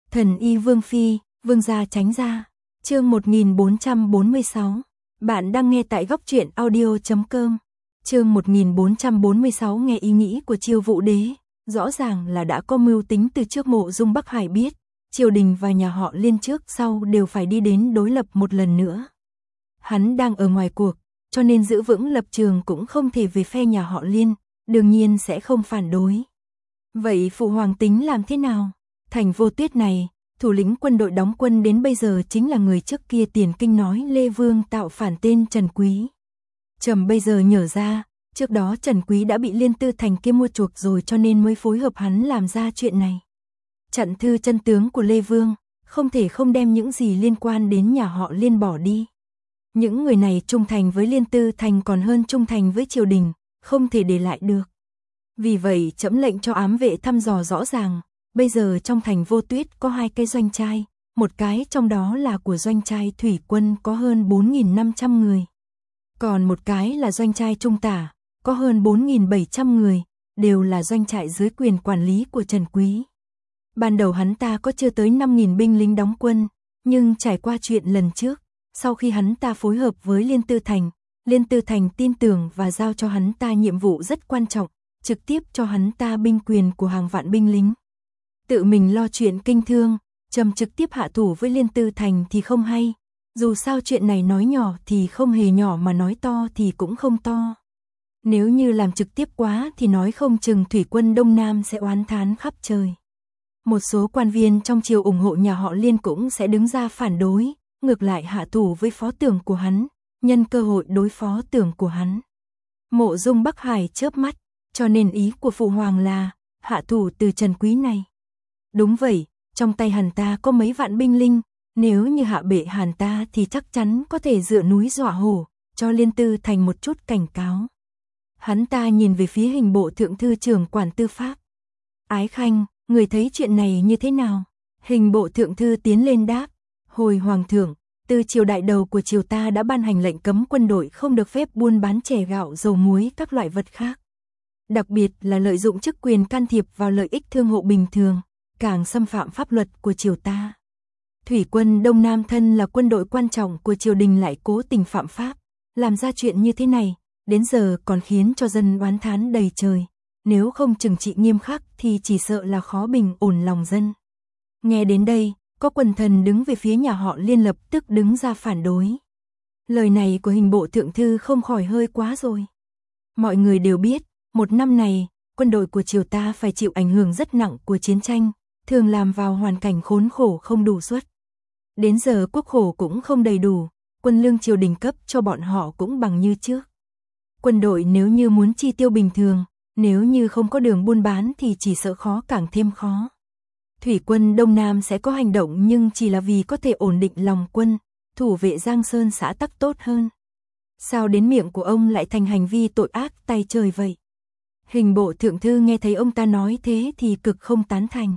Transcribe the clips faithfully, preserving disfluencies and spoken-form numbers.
Thần y Vương Phi, Vương gia tránh ra. Chương một nghìn bốn trăm bốn mươi sáu. Bạn đang nghe tại góc truyện audio chấm com. Chương một nghìn bốn trăm bốn mươi sáu nghe ý nghĩ của Chiêu Vũ Đế, rõ ràng là đã có mưu tính từ trước. Mộ Dung Bắc Hải biết, triều đình và nhà họ Liên trước sau đều phải đi đến đối lập một lần nữa. Hắn đang ở ngoài cuộc, cho nên giữ vững lập trường cũng không thể về phe nhà họ Liên, đương nhiên sẽ không phản đối. Vậy phụ hoàng tính làm thế nào? Thành Vô Tuyết này, thủ lĩnh quân đội đóng quân đến bây giờ chính là người trước kia tiền kinh nói Lê Vương tạo phản tên Trần Quý. Trầm bây giờ nhớ ra, trước đó Trần Quý đã bị Liên Tư Thành kia mua chuộc rồi, cho nên mới phối hợp hắn làm ra chuyện này. Chặn thư chân tướng của Lê Vương, không thể không đem những gì liên quan đến nhà họ Liên bỏ đi. Những người này trung thành với Liên Tư Thành còn hơn trung thành với triều đình, không thể để lại được. Vì vậy trẫm lệnh cho ám vệ thăm dò rõ ràng, bây giờ trong thành Vô Tuyết có hai cái doanh trai, một cái trong đó là của doanh trai thủy quân có hơn bốn nghìn năm trăm người. Còn một cái là doanh trai trung tả, có hơn bốn nghìn bảy trăm người, đều là doanh trại dưới quyền quản lý của Trần Quý. Ban đầu hắn ta có chưa tới năm nghìn binh lính đóng quân, nhưng trải qua chuyện lần trước, sau khi hắn ta phối hợp với Liên Tư Thành, Liên Tư Thành tin tưởng và giao cho hắn ta nhiệm vụ rất quan trọng, trực tiếp cho hắn ta binh quyền của hàng vạn binh lính. Tự mình lo chuyện kinh thương, Trầm trực tiếp hạ thủ với Liên Tư Thành thì không hay. Dù sao chuyện này nói nhỏ thì không hề nhỏ, mà nói to thì cũng không to. Nếu như làm trực tiếp quá thì nói không chừng thủy quân Đông Nam sẽ oán thán khắp trời. Một số quan viên trong triều ủng hộ nhà họ Liên cũng sẽ đứng ra phản đối, ngược lại hạ thủ với phó tưởng của hắn, nhân cơ hội đối phó tưởng của hắn. Mộ Dung Bắc Hải chớp mắt, cho nên ý của phụ hoàng là hạ thủ từ Trần Quý này. Đúng vậy, trong tay hắn ta có mấy vạn binh linh, nếu như hạ bệ hắn ta thì chắc chắn có thể dựa núi dọa hổ, cho Liên Tư Thành một chút cảnh cáo. Hắn ta nhìn về phía Hình bộ thượng thư trưởng quản tư pháp. Ái Khanh, người thấy chuyện này như thế nào? Hình bộ thượng thư tiến lên đáp, hồi hoàng thượng, từ triều đại đầu của triều ta đã ban hành lệnh cấm quân đội không được phép buôn bán chè gạo, dầu muối, các loại vật khác. Đặc biệt là lợi dụng chức quyền can thiệp vào lợi ích thương hộ bình thường, càng xâm phạm pháp luật của triều ta. Thủy quân Đông Nam thân là quân đội quan trọng của triều đình lại cố tình phạm pháp, làm ra chuyện như thế này, đến giờ còn khiến cho dân oán thán đầy trời. Nếu không trừng trị nghiêm khắc thì chỉ sợ là khó bình ổn lòng dân. Nghe đến đây, có quần thần đứng về phía nhà họ Liên lập tức đứng ra phản đối. Lời này của hình bộ thượng thư không khỏi hơi quá rồi. Mọi người đều biết, một năm này, quân đội của triều ta phải chịu ảnh hưởng rất nặng của chiến tranh, thường làm vào hoàn cảnh khốn khổ không đủ suất. Đến giờ quốc khổ cũng không đầy đủ, quân lương triều đình cấp cho bọn họ cũng bằng như trước. Quân đội nếu như muốn chi tiêu bình thường, nếu như không có đường buôn bán thì chỉ sợ khó càng thêm khó. Thủy quân Đông Nam sẽ có hành động nhưng chỉ là vì có thể ổn định lòng quân, thủ vệ Giang Sơn xã tắc tốt hơn. Sao đến miệng của ông lại thành hành vi tội ác tay trời vậy? Hình bộ thượng thư nghe thấy ông ta nói thế thì cực không tán thành.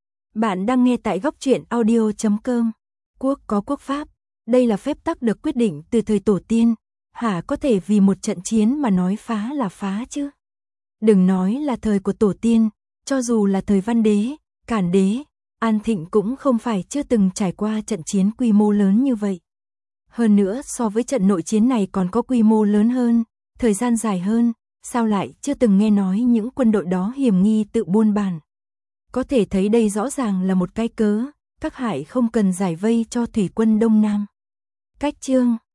Bạn đang nghe tại góc truyện audio chấm com. Quốc có quốc pháp, đây là phép tắc được quyết định từ thời tổ tiên, hả có thể vì một trận chiến mà nói phá là phá chứ? Đừng nói là thời của tổ tiên, cho dù là thời Văn Đế, Cản Đế, An Thịnh cũng không phải chưa từng trải qua trận chiến quy mô lớn như vậy. Hơn nữa so với trận nội chiến này còn có quy mô lớn hơn, thời gian dài hơn, sao lại chưa từng nghe nói những quân đội đó hiểm nghi tự buôn bán. Có thể thấy đây rõ ràng là một cái cớ, các hải không cần giải vây cho thủy quân Đông Nam. Cách chương